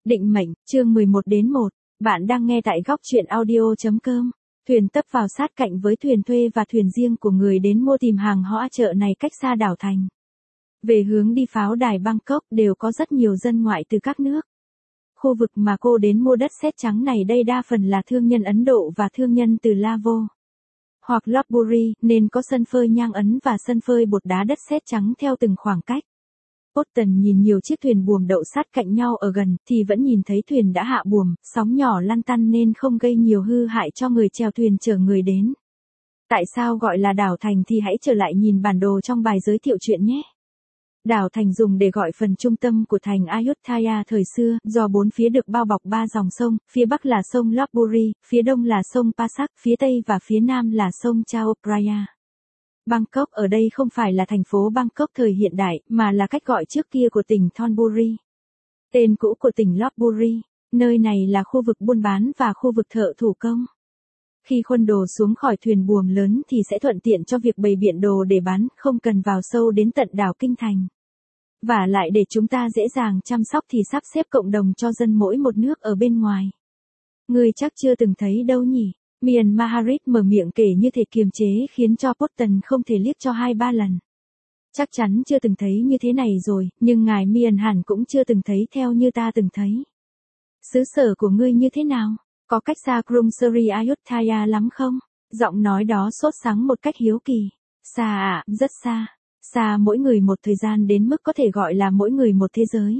Định mệnh, chương 11-1, bạn đang nghe tại góc truyện audio.com. Thuyền tấp vào sát cạnh với thuyền thuê và thuyền riêng của người đến mua tìm hàng hóa chợ này cách xa đảo thành. Về hướng đi pháo đài Bangkok đều có rất nhiều dân ngoại từ các nước. Khu vực mà cô đến mua đất sét trắng này đây đa phần là thương nhân Ấn Độ và thương nhân từ Lavo hoặc Lopburi, nên có sân phơi nhang ấn và sân phơi bột đá đất sét trắng theo từng khoảng cách. Boston nhìn nhiều chiếc thuyền buồm đậu sát cạnh nhau ở gần, thì vẫn nhìn thấy thuyền đã hạ buồm, sóng nhỏ lăn tăn nên không gây nhiều hư hại cho người chèo thuyền chở người đến. Tại sao gọi là đảo thành thì hãy trở lại nhìn bản đồ trong bài giới thiệu chuyện nhé. Đảo thành dùng để gọi phần trung tâm của thành Ayutthaya thời xưa, do bốn phía được bao bọc ba dòng sông, phía bắc là sông Lopburi, phía đông là sông Passak, phía tây và phía nam là sông Chao Phraya. Bangkok ở đây không phải là thành phố Bangkok thời hiện đại, mà là cách gọi trước kia của tỉnh Thonburi. Tên cũ của tỉnh Lopburi, nơi này là khu vực buôn bán và khu vực thợ thủ công. Khi khuân đồ xuống khỏi thuyền buồm lớn thì sẽ thuận tiện cho việc bày biện đồ để bán, không cần vào sâu đến tận đảo Kinh Thành. Và lại để chúng ta dễ dàng chăm sóc thì sắp xếp cộng đồng cho dân mỗi một nước ở bên ngoài. Người chắc chưa từng thấy đâu nhỉ? Mian Maharit mở miệng kể như thể kiềm chế khiến cho Boston không thể liếc cho 2-3 lần. Chắc chắn chưa từng thấy như thế này rồi, nhưng ngài Mian hẳn cũng chưa từng thấy theo như ta từng thấy. Xứ sở của ngươi như thế nào? Có cách xa Krungsri Ayutthaya lắm không? Giọng nói đó sốt sắng một cách hiếu kỳ. Xa ạ, rất xa. Xa mỗi người một thời gian đến mức có thể gọi là mỗi người một thế giới.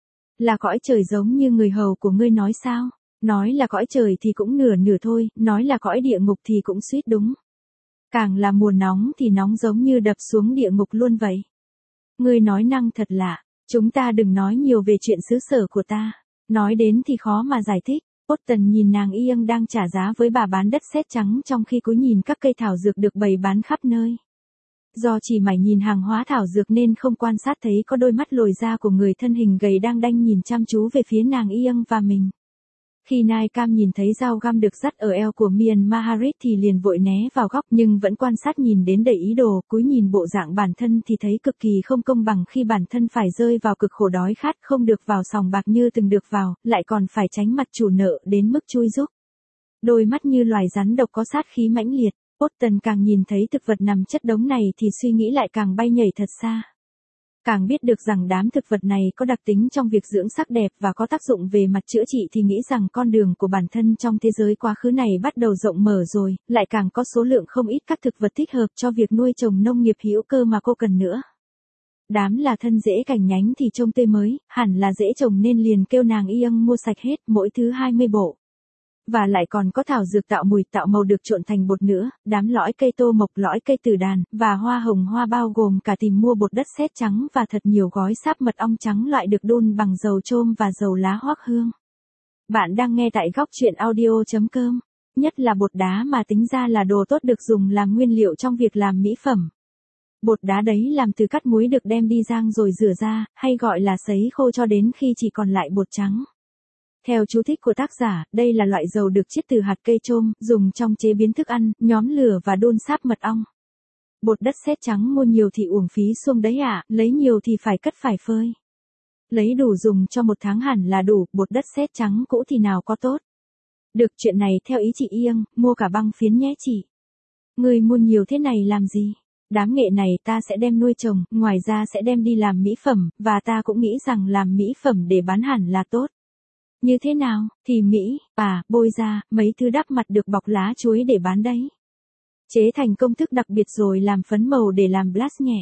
Là cõi trời giống như người hầu của ngươi nói sao? Nói là cõi trời thì cũng nửa nửa thôi, nói là cõi địa ngục thì cũng suýt đúng. Càng là mùa nóng thì nóng giống như đập xuống địa ngục luôn vậy. Ngươi nói năng thật lạ, chúng ta đừng nói nhiều về chuyện xứ sở của ta. Nói đến thì khó mà giải thích. Boston nhìn nàng Ieng đang trả giá với bà bán đất sét trắng trong khi cúi nhìn các cây thảo dược được bày bán khắp nơi. Do chỉ mải nhìn hàng hóa thảo dược nên không quan sát thấy có đôi mắt lồi ra của người thân hình gầy đang đanh nhìn chăm chú về phía nàng Ieng và mình. Khi Nai Cam nhìn thấy dao găm được dắt ở eo của Mian Maharit thì liền vội né vào góc nhưng vẫn quan sát nhìn đến đầy ý đồ, cúi nhìn bộ dạng bản thân thì thấy cực kỳ không công bằng khi bản thân phải rơi vào cực khổ đói khát không được vào sòng bạc như từng được vào, lại còn phải tránh mặt chủ nợ đến mức chui rúc. Đôi mắt như loài rắn độc có sát khí mãnh liệt, Boston càng nhìn thấy thực vật nằm chất đống này thì suy nghĩ lại càng bay nhảy thật xa. Càng biết được rằng đám thực vật này có đặc tính trong việc dưỡng sắc đẹp và có tác dụng về mặt chữa trị thì nghĩ rằng con đường của bản thân trong thế giới quá khứ này bắt đầu rộng mở rồi, lại càng có số lượng không ít các thực vật thích hợp cho việc nuôi trồng nông nghiệp hữu cơ mà cô cần nữa. Đám là thân rễ cành nhánh thì trông tươi mới, hẳn là dễ trồng nên liền kêu nàng Ieng mua sạch hết mỗi thứ 20 bộ. Và lại còn có thảo dược tạo mùi tạo màu được trộn thành bột nữa, đám lõi cây tô mộc lõi cây tử đàn, và hoa hồng hoa bao gồm cả tìm mua bột đất sét trắng và thật nhiều gói sáp mật ong trắng loại được đun bằng dầu chôm và dầu lá hoắc hương. Bạn đang nghe tại góc truyện audio.com. Nhất là bột đá mà tính ra là đồ tốt được dùng làm nguyên liệu trong việc làm mỹ phẩm. Bột đá đấy làm từ cát muối được đem đi rang rồi rửa ra, hay gọi là sấy khô cho đến khi chỉ còn lại bột trắng. Theo chú thích của tác giả, đây là loại dầu được chiết từ hạt cây chôm, dùng trong chế biến thức ăn, nhóm lửa và đun sáp mật ong. Bột đất sét trắng mua nhiều thì uổng phí xuông đấy ạ, lấy nhiều thì phải cất phải phơi. Lấy đủ dùng cho một tháng hẳn là đủ, bột đất sét trắng cũ thì nào có tốt. Được chuyện này theo ý chị Ieng, mua cả băng phiến nhé chị. Người mua nhiều thế này làm gì? Đám nghệ này ta sẽ đem nuôi trồng, ngoài ra sẽ đem đi làm mỹ phẩm, và ta cũng nghĩ rằng làm mỹ phẩm để bán hẳn là tốt. Như thế nào, thì Mỹ, bôi ra, mấy thứ đắp mặt được bọc lá chuối để bán đấy. Chế thành công thức đặc biệt rồi làm phấn màu để làm blush nhẹ.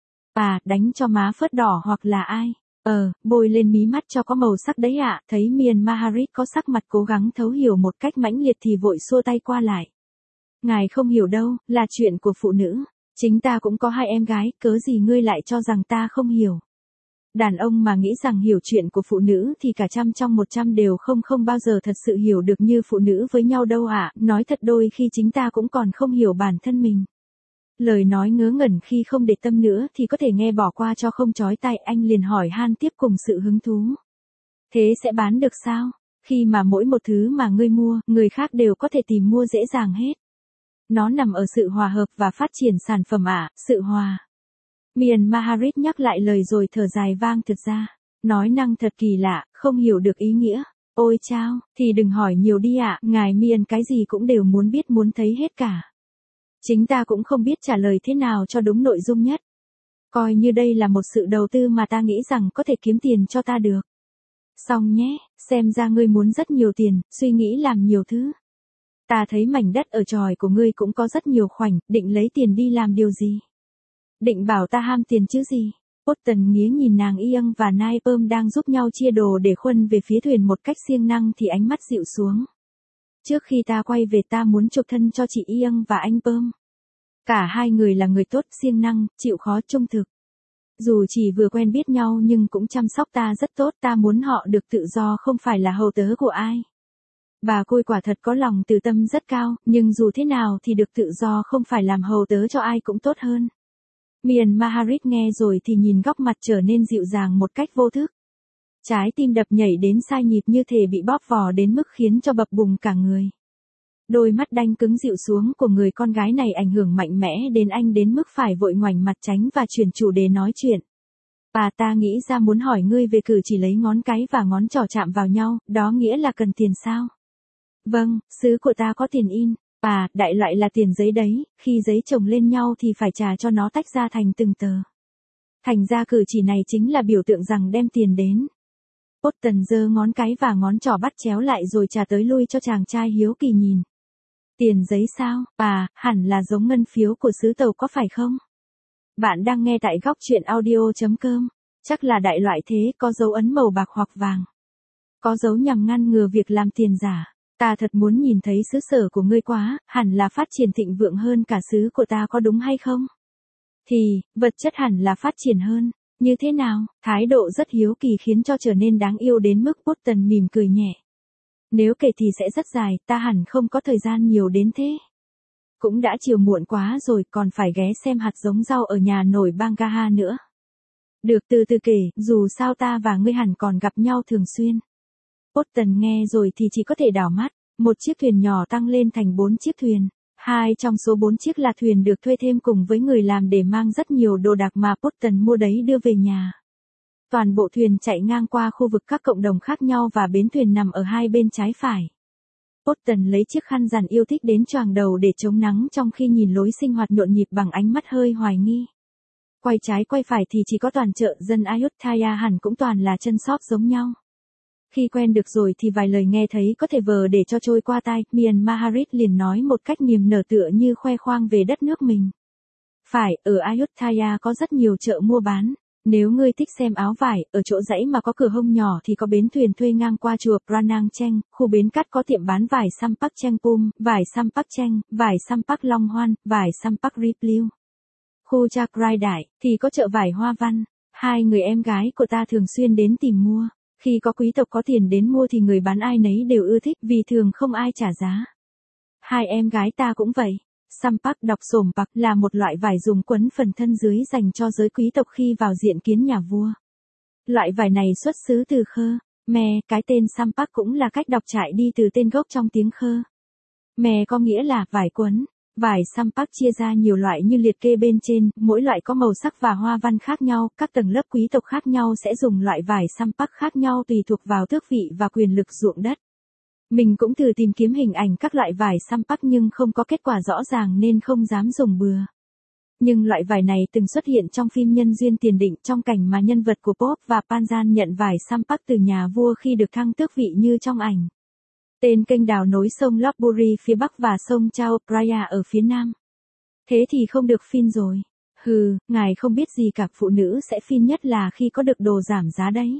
Đánh cho má phớt đỏ hoặc là ai. Bôi lên mí mắt cho có màu sắc đấy ạ. Thấy Mian Maharit có sắc mặt cố gắng thấu hiểu một cách mãnh liệt thì vội xua tay qua lại. Ngài không hiểu đâu, là chuyện của phụ nữ. Chính ta cũng có 2 em gái, cớ gì ngươi lại cho rằng ta không hiểu. Đàn ông mà nghĩ rằng hiểu chuyện của phụ nữ thì cả trăm trong 100 đều không bao giờ thật sự hiểu được như phụ nữ với nhau đâu ạ, nói thật đôi khi chính ta cũng còn không hiểu bản thân mình. Lời nói ngớ ngẩn khi không để tâm nữa thì có thể nghe bỏ qua cho không chói tai, anh liền hỏi han tiếp cùng sự hứng thú. Thế sẽ bán được sao? Khi mà mỗi một thứ mà ngươi mua, người khác đều có thể tìm mua dễ dàng hết. Nó nằm ở sự hòa hợp và phát triển sản phẩm sự hòa. Mian Maharit nhắc lại lời rồi thở dài vang thực ra. Nói năng thật kỳ lạ, không hiểu được ý nghĩa. Ôi chao, thì đừng hỏi nhiều đi ạ, ngài Miên cái gì cũng đều muốn biết muốn thấy hết cả. Chính ta cũng không biết trả lời thế nào cho đúng nội dung nhất. Coi như đây là một sự đầu tư mà ta nghĩ rằng có thể kiếm tiền cho ta được. Xong nhé, xem ra ngươi muốn rất nhiều tiền, suy nghĩ làm nhiều thứ. Ta thấy mảnh đất ở tròi của ngươi cũng có rất nhiều khoảnh, định lấy tiền đi làm điều gì? Định bảo ta ham tiền chứ gì? Boston nghía nhìn nàng Ian và Naipom đang giúp nhau chia đồ để khuân về phía thuyền một cách siêng năng thì ánh mắt dịu xuống. Trước khi ta quay về ta muốn chuộc thân cho chị Ian và anh Pom. Cả hai người là người tốt, siêng năng, chịu khó trung thực. Dù chỉ vừa quen biết nhau nhưng cũng chăm sóc ta rất tốt, ta muốn họ được tự do không phải là hầu tớ của ai. Bà Côi quả thật có lòng từ tâm rất cao, nhưng dù thế nào thì được tự do không phải làm hầu tớ cho ai cũng tốt hơn. Miền Maharit nghe rồi thì nhìn góc mặt trở nên dịu dàng một cách vô thức. Trái tim đập nhảy đến sai nhịp như thể bị bóp vò đến mức khiến cho bập bùng cả người. Đôi mắt đanh cứng dịu xuống của người con gái này ảnh hưởng mạnh mẽ đến anh đến mức phải vội ngoảnh mặt tránh và chuyển chủ đề nói chuyện. Bà ta nghĩ ra muốn hỏi ngươi về cử chỉ lấy ngón cái và ngón trỏ chạm vào nhau, đó nghĩa là cần tiền sao? Vâng, xứ của ta có tiền in. Đại loại là tiền giấy đấy, khi giấy chồng lên nhau thì phải trả cho nó tách ra thành từng tờ. Thành ra cử chỉ này chính là biểu tượng rằng đem tiền đến. Boston giơ ngón cái và ngón trỏ bắt chéo lại rồi trả tới lui cho chàng trai hiếu kỳ nhìn. Tiền giấy sao? Hẳn là giống ngân phiếu của xứ Tàu có phải không? Bạn đang nghe tại góc truyện audio.com. Chắc là đại loại thế, có dấu ấn màu bạc hoặc vàng. Có dấu nhằm ngăn ngừa việc làm tiền giả. Ta thật muốn nhìn thấy xứ sở của ngươi quá, hẳn là phát triển thịnh vượng hơn cả xứ của ta có đúng hay không? Thì, vật chất hẳn là phát triển hơn. Như thế nào? Thái độ rất hiếu kỳ khiến cho trở nên đáng yêu đến mức Boston mỉm cười nhẹ. Nếu kể thì sẽ rất dài, ta hẳn không có thời gian nhiều đến thế. Cũng đã chiều muộn quá rồi, còn phải ghé xem hạt giống rau ở nhà nổi Bangaha nữa. Được, từ từ kể, dù sao ta và ngươi hẳn còn gặp nhau thường xuyên. Boston nghe rồi thì chỉ có thể đảo mắt, một chiếc thuyền nhỏ tăng lên thành 4 chiếc thuyền. 2 trong số 4 chiếc là thuyền được thuê thêm cùng với người làm để mang rất nhiều đồ đạc mà Boston mua đấy đưa về nhà. Toàn bộ thuyền chạy ngang qua khu vực các cộng đồng khác nhau và bến thuyền nằm ở hai bên trái phải. Boston lấy chiếc khăn giản yêu thích đến choàng đầu để chống nắng trong khi nhìn lối sinh hoạt nhộn nhịp bằng ánh mắt hơi hoài nghi. Quay trái quay phải thì chỉ có toàn chợ dân Ayutthaya hẳn cũng toàn là chân shop giống nhau. Khi quen được rồi thì vài lời nghe thấy có thể vờ để cho trôi qua tai, Miền Maharit liền nói một cách niềm nở tựa như khoe khoang về đất nước mình. Phải, ở Ayutthaya có rất nhiều chợ mua bán. Nếu ngươi thích xem áo vải, ở chỗ dãy mà có cửa hông nhỏ thì có bến thuyền thuê ngang qua chùa Pranang Cheng, khu bến cát có tiệm bán vải Sampak Chengpum, vải Sampak Cheng, vải Sampak Long Hoan, vải Sampak Ripley. Khu Chakrai Đại, thì có chợ vải Hoa Văn. Hai người em gái của ta thường xuyên đến tìm mua. Khi có quý tộc có tiền đến mua thì người bán ai nấy đều ưa thích vì thường không ai trả giá. Hai em gái ta cũng vậy. Sampak đọc sổm bạc là một loại vải dùng quấn phần thân dưới dành cho giới quý tộc khi vào diện kiến nhà vua. Loại vải này xuất xứ từ Khơ Me, cái tên Sampak cũng là cách đọc trại đi từ tên gốc trong tiếng Khơ Me có nghĩa là vải quấn. Vải Sampak chia ra nhiều loại như liệt kê bên trên, mỗi loại có màu sắc và hoa văn khác nhau, các tầng lớp quý tộc khác nhau sẽ dùng loại vải Sampak khác nhau tùy thuộc vào tước vị và quyền lực ruộng đất. Mình cũng thử tìm kiếm hình ảnh các loại vải Sampak nhưng không có kết quả rõ ràng nên không dám dùng bừa. Nhưng loại vải này từng xuất hiện trong phim Nhân duyên tiền định trong cảnh mà nhân vật của Pop và Panjan nhận vải Sampak từ nhà vua khi được thăng tước vị như trong ảnh. Tên kênh đào nối sông Lopburi phía bắc và sông Chao Phraya ở phía nam. Thế thì không được phim rồi. Ngài không biết gì cả, phụ nữ sẽ phim nhất là khi có được đồ giảm giá đấy.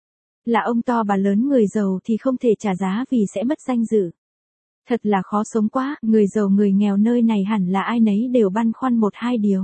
Là ông to bà lớn người giàu thì không thể trả giá vì sẽ mất danh dự. Thật là khó sống quá, người giàu người nghèo nơi này hẳn là ai nấy đều băn khoăn một hai điều.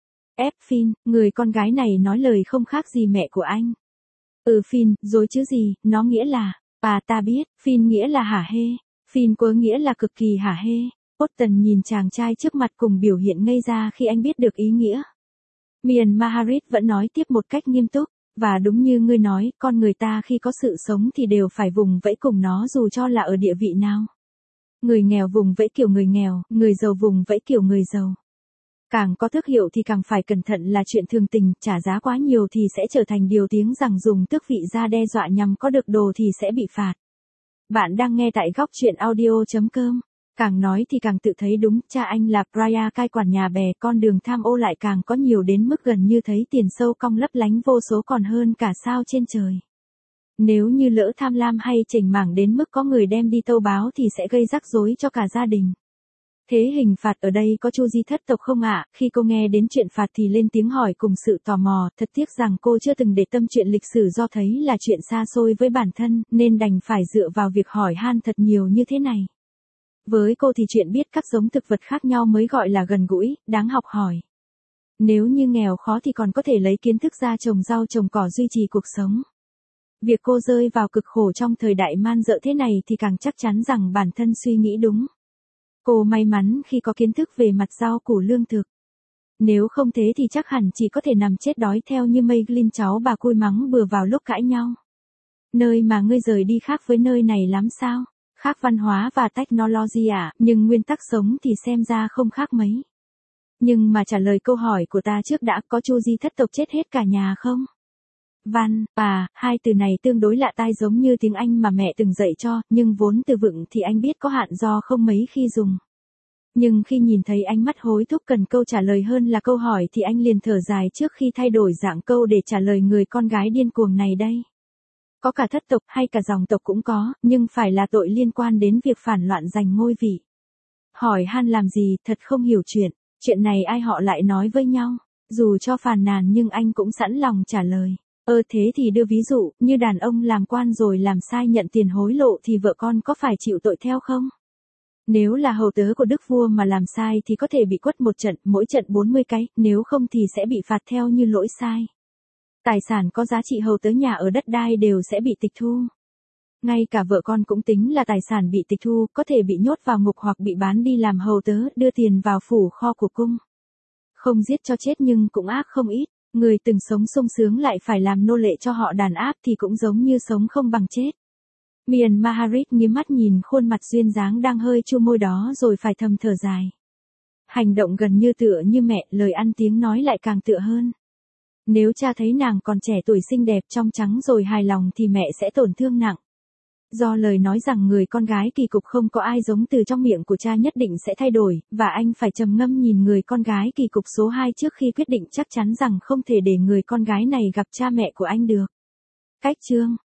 Phin, người con gái này nói lời không khác gì mẹ của anh. Phin, dối chứ gì, nó nghĩa là, ta biết, Phin nghĩa là hả hê. Phin có nghĩa là cực kỳ hả hê. Boston nhìn chàng trai trước mặt cùng biểu hiện ngây ra khi anh biết được ý nghĩa. Miền Maharit vẫn nói tiếp một cách nghiêm túc. Và đúng như ngươi nói, con người ta khi có sự sống thì đều phải vùng vẫy cùng nó dù cho là ở địa vị nào. Người nghèo vùng vẫy kiểu người nghèo, người giàu vùng vẫy kiểu người giàu. Càng có thương hiệu thì càng phải cẩn thận là chuyện thường tình, trả giá quá nhiều thì sẽ trở thành điều tiếng rằng dùng tước vị ra đe dọa nhằm có được đồ thì sẽ bị phạt. Bạn đang nghe tại góc chuyện audio.com. Càng nói thì càng tự thấy đúng, cha anh là Brian cai quản nhà bè, con đường tham ô lại càng có nhiều đến mức gần như thấy tiền sâu cong lấp lánh vô số còn hơn cả sao trên trời. Nếu như lỡ tham lam hay chểnh mảng đến mức có người đem đi tâu báo thì sẽ gây rắc rối cho cả gia đình. Thế hình phạt ở đây có Chu Di thất tộc không ạ? Khi cô nghe đến chuyện phạt thì lên tiếng hỏi cùng sự tò mò, thật tiếc rằng cô chưa từng để tâm chuyện lịch sử do thấy là chuyện xa xôi với bản thân, nên đành phải dựa vào việc hỏi han thật nhiều như thế này. Với cô thì chuyện biết các giống thực vật khác nhau mới gọi là gần gũi, đáng học hỏi. Nếu như nghèo khó thì còn có thể lấy kiến thức ra trồng rau trồng cỏ duy trì cuộc sống. Việc cô rơi vào cực khổ trong thời đại man dợ thế này thì càng chắc chắn rằng bản thân suy nghĩ đúng. Cô may mắn khi có kiến thức về mặt rau củ lương thực. Nếu không thế thì chắc hẳn chỉ có thể nằm chết đói theo như Meiglin cháu bà cui mắng bừa vào lúc cãi nhau. Nơi mà ngươi rời đi khác với nơi này lắm sao? Khác văn hóa và technology à, nhưng nguyên tắc sống thì xem ra không khác mấy. Nhưng mà trả lời câu hỏi của ta trước đã, có Chu Di thất tộc chết hết cả nhà không? Hai từ này tương đối lạ tai giống như tiếng Anh mà mẹ từng dạy cho, nhưng vốn từ vựng thì anh biết có hạn do không mấy khi dùng. Nhưng khi nhìn thấy ánh mắt hối thúc cần câu trả lời hơn là câu hỏi thì anh liền thở dài trước khi thay đổi dạng câu để trả lời người con gái điên cuồng này đây. Có cả thất tộc hay cả dòng tộc cũng có, nhưng phải là tội liên quan đến việc phản loạn giành ngôi vị. Hỏi han làm gì, thật không hiểu chuyện này ai họ lại nói với nhau. Dù cho phàn nàn nhưng anh cũng sẵn lòng trả lời. Thế thì đưa ví dụ, như đàn ông làm quan rồi làm sai nhận tiền hối lộ thì vợ con có phải chịu tội theo không? Nếu là hầu tớ của đức vua mà làm sai thì có thể bị quất một trận, mỗi trận 40 cái, nếu không thì sẽ bị phạt theo như lỗi sai. Tài sản có giá trị hầu tớ nhà ở đất đai đều sẽ bị tịch thu. Ngay cả vợ con cũng tính là tài sản bị tịch thu, có thể bị nhốt vào ngục hoặc bị bán đi làm hầu tớ, đưa tiền vào phủ kho của cung. Không giết cho chết nhưng cũng ác không ít. Người từng sống sung sướng lại phải làm nô lệ cho họ đàn áp thì cũng giống như sống không bằng chết. Miền Maharit nghiêm mắt nhìn khuôn mặt duyên dáng đang hơi chua môi đó rồi phải thầm thở dài. Hành động gần như tựa như mẹ, lời ăn tiếng nói lại càng tựa hơn. Nếu cha thấy nàng còn trẻ tuổi xinh đẹp trong trắng rồi hài lòng thì mẹ sẽ tổn thương nặng. Do lời nói rằng người con gái kỳ cục không có ai giống từ trong miệng của cha nhất định sẽ thay đổi, và anh phải trầm ngâm nhìn người con gái kỳ cục số 2 trước khi quyết định chắc chắn rằng không thể để người con gái này gặp cha mẹ của anh được. Cách chương